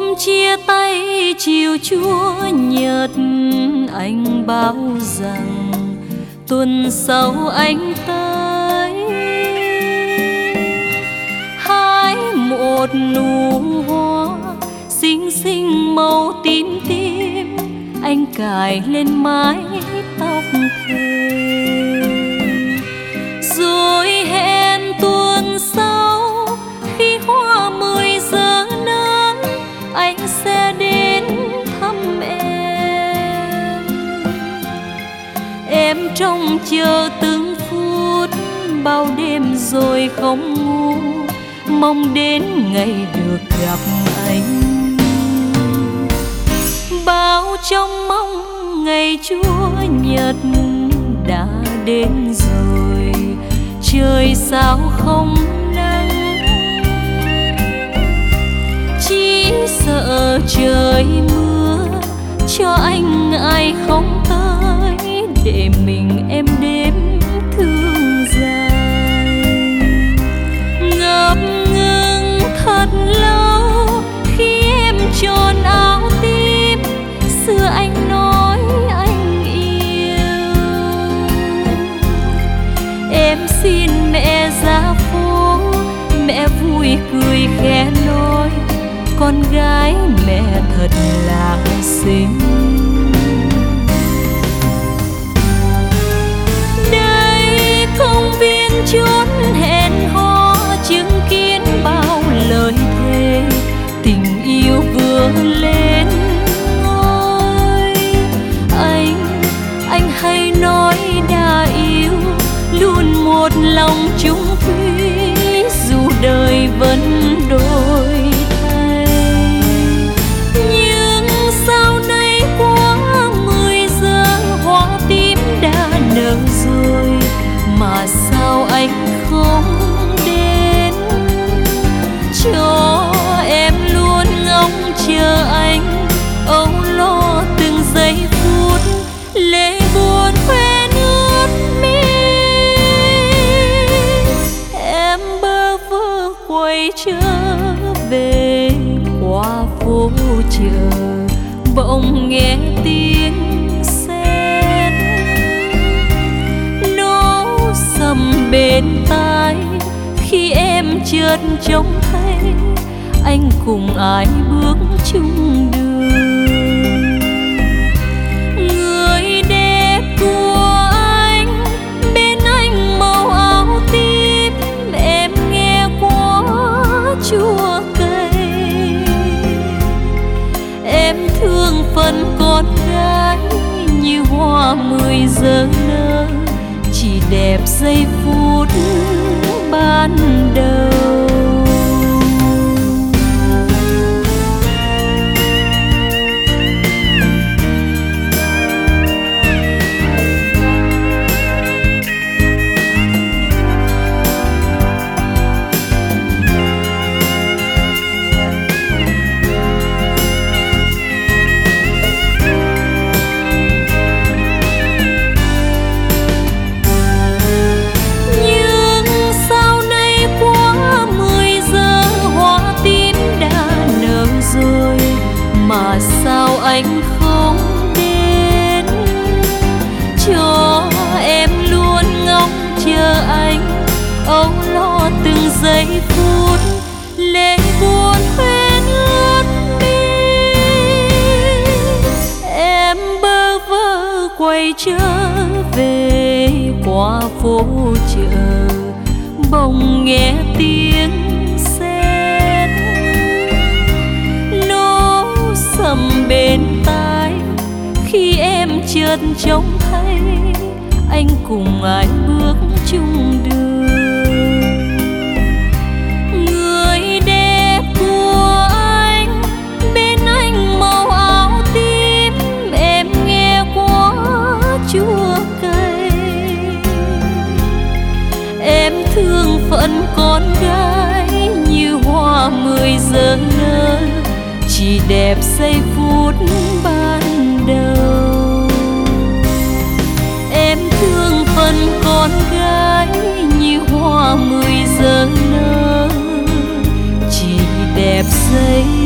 chia tay chiều Chúa Nhật, anh báo rằng tuần sau anh tới hái một nụ hoa xinh xinh màu tím tím, anh cài lên mái tóc thề rồi hẹn tuần sau khi hoa 10 giờ nắng anh sẽ đến thăm em. Em trông chờ từng phút bao đêm rồi không ngủ, mong đến ngày được gặp anh. Bao trong mong ngày Chúa Nhật đã đến rồi, trời sao không nắng, chỉ sợ trời mưa cho anh ai không tới để mình em đêm thương dài. Ngập ngừng thật lâu khi em tròn áo tím, xưa anh nói anh yêu. Em xin mẹ ra phố, mẹ vui cười khẽ nói con gái mẹ thật là xinh. Đây công viên chốn hẹn hò chứng kiến bao lời thề, tình yêu vừa lên ngôi. Anh hay nói đã yêu, luôn một lòng chung thủy dù đời vẫn đổi thay. Nhưng sau này quá 10 giờ hoa tím đã nở rồi, mà sao anh không đến cho em luôn ngóng chờ anh, âu lo từng giây phút lệ buồn quên ướt mi. Em bơ vơ quay trở về qua phố chợ, bỗng nghe tiếng sét nổ sầm bên tai khi em chợt trông thấy anh cùng ai bước chung đường. Người đẹp của anh bên anh màu áo tím, em nghe quá chua cay. Em thương phần con gái như hoa 10 giờ nở, chỉ đẹp giây phút ban đầu. Mà sao anh không đến cho em luôn ngóng chờ anh, âu lo từng giây phút lệ buồn quên ướt mi. Em bơ vơ quay trở về qua phố chợ, bỗng nghe tiếng sầm bên tai khi em chợt trông thấy anh cùng ai bước chung đường. Người đẹp của anh bên anh màu áo tím, em nghe quá chua cay. Em thương phận con gái như hoa 10 giờ nở, chỉ đẹp giây phút ban đầu. Em thương phần con gái như hoa 10 giờ nở, chỉ đẹp giây